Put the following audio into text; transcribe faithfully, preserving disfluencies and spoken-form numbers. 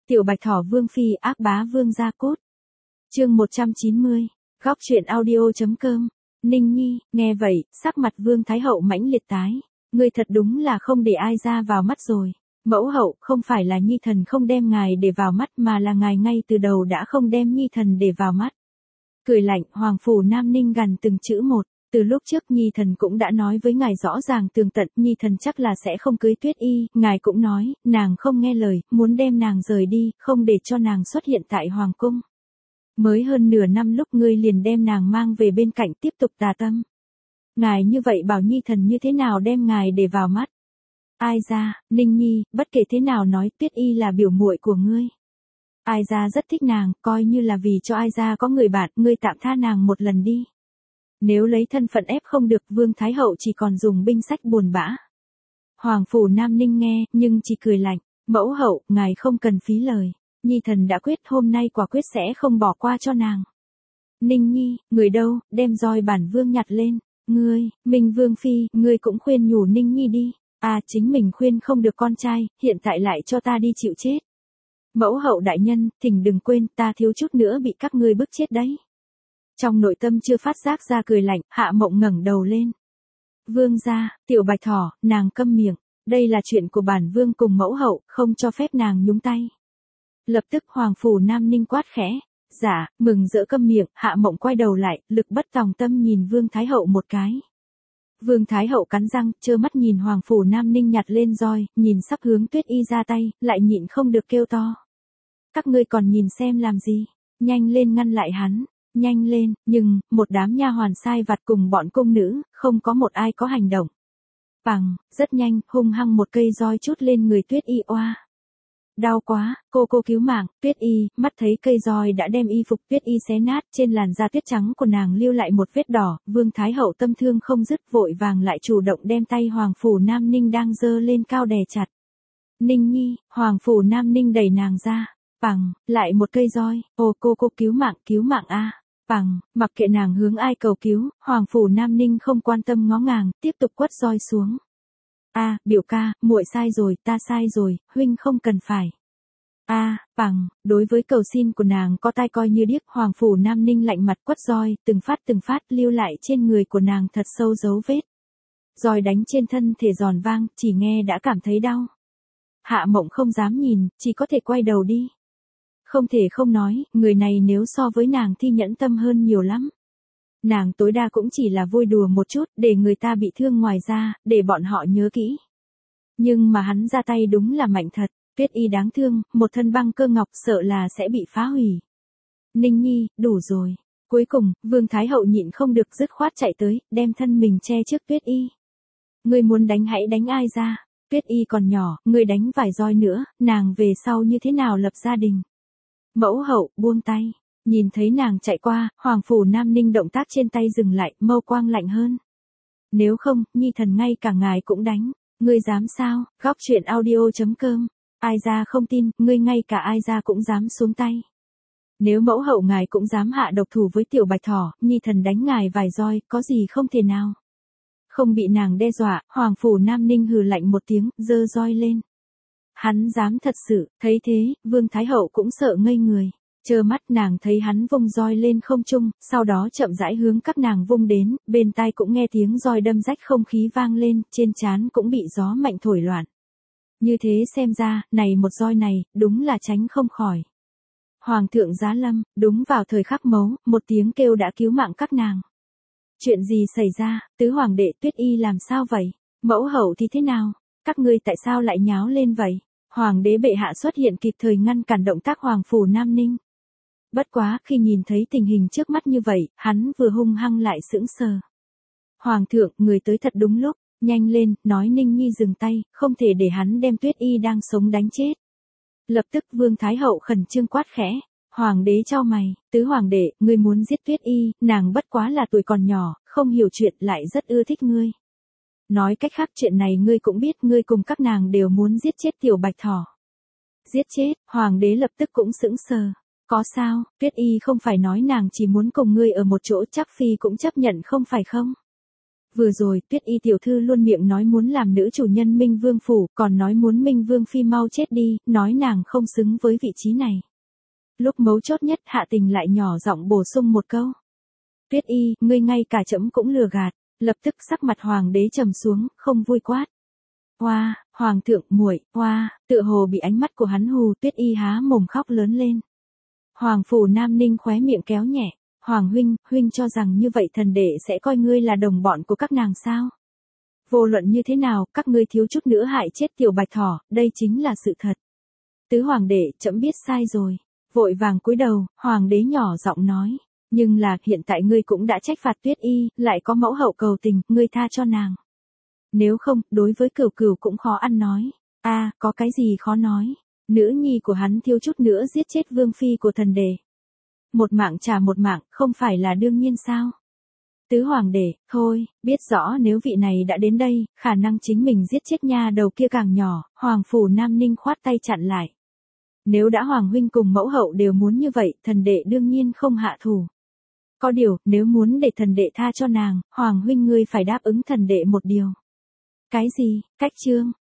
Tiểu Bạch Thỏ Vương Phi ác bá vương gia cốt. Chương một trăm chín mươi, góc truyện audio.com. Ninh Nhi, nghe vậy, sắc mặt Vương Thái Hậu mãnh liệt tái. Ngươi thật đúng là không để ai ra vào mắt rồi. Mẫu hậu, không phải là Nhi thần không đem ngài để vào mắt mà là ngài ngay từ đầu đã không đem Nhi thần để vào mắt. Cười lạnh, Hoàng phủ Nam Ninh gằn từng chữ một. Từ lúc trước Nhi thần cũng đã nói với ngài rõ ràng tường tận, Nhi thần chắc là sẽ không cưới Tuyết Y, ngài cũng nói, nàng không nghe lời, muốn đem nàng rời đi, không để cho nàng xuất hiện tại Hoàng cung. Mới hơn nửa năm lúc ngươi liền đem nàng mang về bên cạnh tiếp tục tà tâm. Ngài như vậy bảo Nhi thần như thế nào đem ngài để vào mắt. Ai ra, Ninh Nhi, bất kể thế nào nói Tuyết Y là biểu muội của ngươi. Ai ra rất thích nàng, coi như là vì cho ai ra có người bạn, ngươi tạm tha nàng một lần đi. Nếu lấy thân phận ép không được, Vương Thái Hậu chỉ còn dùng binh sách buồn bã. Hoàng phủ Nam Ninh nghe, nhưng chỉ cười lạnh, mẫu hậu, ngài không cần phí lời. Nhi thần đã quyết hôm nay quả quyết sẽ không bỏ qua cho nàng. Ninh Nhi, người đâu, đem roi bản vương nhặt lên. Ngươi, Minh Vương Phi, ngươi cũng khuyên nhủ Ninh Nhi đi. À, chính mình khuyên không được con trai, hiện tại lại cho ta đi chịu chết. Mẫu hậu đại nhân, thỉnh đừng quên, ta thiếu chút nữa bị các ngươi bức chết đấy. Trong nội tâm chưa phát giác ra cười lạnh, Hạ Mộng ngẩng đầu lên. Vương gia, Tiểu Bạch Thỏ, nàng câm miệng, đây là chuyện của bản vương cùng mẫu hậu, không cho phép nàng nhúng tay. Lập tức Hoàng phủ Nam Ninh quát khẽ. Dạ, mừng rỡ câm miệng, Hạ Mộng quay đầu lại, lực bất tòng tâm nhìn Vương Thái Hậu một cái. Vương Thái Hậu cắn răng, trơ mắt nhìn Hoàng phủ Nam Ninh nhặt lên roi, nhìn sắp hướng Tuyết Y ra tay, lại nhịn không được kêu to. Các ngươi còn nhìn xem làm gì, nhanh lên ngăn lại hắn. Nhanh lên, nhưng, một đám nha hoàn sai vặt cùng bọn cung nữ, không có một ai có hành động. Bằng, rất nhanh, hung hăng một cây roi chút lên người Tuyết Y oa. Đau quá, cô cô cứu mạng, Tuyết Y, mắt thấy cây roi đã đem y phục Tuyết Y xé nát, trên làn da tuyết trắng của nàng lưu lại một vết đỏ, Vương Thái Hậu tâm thương không dứt vội vàng lại chủ động đem tay Hoàng phủ Nam Ninh đang giơ lên cao đè chặt. Ninh Nhi, Hoàng phủ Nam Ninh đẩy nàng ra. Bằng, lại một cây roi, ô cô cô cứu mạng, cứu mạng a. Bằng, mặc kệ nàng hướng ai cầu cứu, Hoàng phủ Nam Ninh không quan tâm ngó ngàng, tiếp tục quất roi xuống. A, biểu ca, muội sai rồi, ta sai rồi, huynh không cần phải. A, bằng, đối với cầu xin của nàng có tai coi như điếc, Hoàng phủ Nam Ninh lạnh mặt quất roi, từng phát từng phát lưu lại trên người của nàng thật sâu dấu vết. Roi đánh trên thân thể giòn vang, chỉ nghe đã cảm thấy đau. Hạ Mộng không dám nhìn, chỉ có thể quay đầu đi. Không thể không nói, người này nếu so với nàng thì nhẫn tâm hơn nhiều lắm. Nàng tối đa cũng chỉ là vui đùa một chút, để người ta bị thương ngoài ra, để bọn họ nhớ kỹ. Nhưng mà hắn ra tay đúng là mạnh thật, Tuyết Y đáng thương, một thân băng cơ ngọc sợ là sẽ bị phá hủy. Ninh Nhi, đủ rồi. Cuối cùng, Vương Thái Hậu nhịn không được dứt khoát chạy tới, đem thân mình che trước Tuyết Y. Ngươi muốn đánh hãy đánh ai ra, Tuyết Y còn nhỏ, ngươi đánh vài roi nữa, nàng về sau như thế nào lập gia đình. Mẫu hậu, buông tay. Nhìn thấy nàng chạy qua, Hoàng phủ Nam Ninh động tác trên tay dừng lại, mâu quang lạnh hơn. Nếu không, Nhi thần ngay cả ngài cũng đánh. Ngươi dám sao? Góc truyện audio.com. Ai ra không tin, ngươi ngay cả ai ra cũng dám xuống tay. Nếu mẫu hậu ngài cũng dám hạ độc thủ với Tiểu Bạch Thỏ, Nhi thần đánh ngài vài roi, có gì không thể nào. Không bị nàng đe dọa, Hoàng phủ Nam Ninh hừ lạnh một tiếng, giơ roi lên. Hắn dám thật sự, thấy thế, Vương Thái Hậu cũng sợ ngây người. Trơ mắt nàng thấy hắn vung roi lên không trung, sau đó chậm rãi hướng các nàng vung đến, bên tai cũng nghe tiếng roi đâm rách không khí vang lên, trên trán cũng bị gió mạnh thổi loạn. Như thế xem ra, này một roi này, đúng là tránh không khỏi. Hoàng thượng giá lâm, đúng vào thời khắc mấu, một tiếng kêu đã cứu mạng các nàng. Chuyện gì xảy ra, tứ hoàng đệ Tuyết Y làm sao vậy? Mẫu hậu thì thế nào? Các ngươi tại sao lại nháo lên vậy? Hoàng đế bệ hạ xuất hiện kịp thời ngăn cản động tác Hoàng phủ Nam Ninh. Bất quá, khi nhìn thấy tình hình trước mắt như vậy, hắn vừa hung hăng lại sững sờ. Hoàng thượng, người tới thật đúng lúc, nhanh lên, nói Ninh Nhi dừng tay, không thể để hắn đem Tuyết Y đang sống đánh chết. Lập tức Vương Thái Hậu khẩn trương quát khẽ. Hoàng đế chau mày, tứ hoàng đệ, ngươi muốn giết Tuyết Y, nàng bất quá là tuổi còn nhỏ, không hiểu chuyện lại rất ưa thích ngươi. Nói cách khác chuyện này ngươi cũng biết, ngươi cùng các nàng đều muốn giết chết Tiểu Bạch Thỏ. Giết chết, hoàng đế lập tức cũng sững sờ. Có sao, Tuyết Y không phải nói nàng chỉ muốn cùng ngươi ở một chỗ, chắc phi cũng chấp nhận không phải không? Vừa rồi, Tuyết Y tiểu thư luôn miệng nói muốn làm nữ chủ nhân Minh Vương phủ, còn nói muốn Minh Vương phi mau chết đi, nói nàng không xứng với vị trí này. Lúc mấu chốt nhất, Hạ Tình lại nhỏ giọng bổ sung một câu. Tuyết Y, ngươi ngay cả trẫm cũng lừa gạt. Lập tức sắc mặt hoàng đế trầm xuống, không vui quát. Oa, hoàng thượng, muội, oa, tựa hồ bị ánh mắt của hắn hù, Tuyết Y há mồm khóc lớn lên. Hoàng phủ Nam Ninh khóe miệng kéo nhẹ. Hoàng huynh, huynh cho rằng như vậy thần đệ sẽ coi ngươi là đồng bọn của các nàng sao? Vô luận như thế nào, các ngươi thiếu chút nữa hại chết tiểu bạch thỏ, đây chính là sự thật. Tứ hoàng đệ, trẫm biết sai rồi. Vội vàng cúi đầu, hoàng đế nhỏ giọng nói. Nhưng là, hiện tại ngươi cũng đã trách phạt Tuyết Y, lại có mẫu hậu cầu tình, ngươi tha cho nàng. Nếu không, đối với Cửu Cửu cũng khó ăn nói. A, à, có cái gì khó nói. Nữ nhi của hắn thiếu chút nữa giết chết vương phi của thần đề. Một mạng trả một mạng, không phải là đương nhiên sao? Tứ hoàng đệ, thôi, biết rõ nếu vị này đã đến đây, khả năng chính mình giết chết nha đầu kia càng nhỏ, hoàng phủ Nam Ninh khoát tay chặn lại. Nếu đã hoàng huynh cùng mẫu hậu đều muốn như vậy, thần đệ đương nhiên không hạ thủ. Có điều, nếu muốn để thần đệ tha cho nàng, hoàng huynh ngươi phải đáp ứng thần đệ một điều. Cái gì? Cách chương.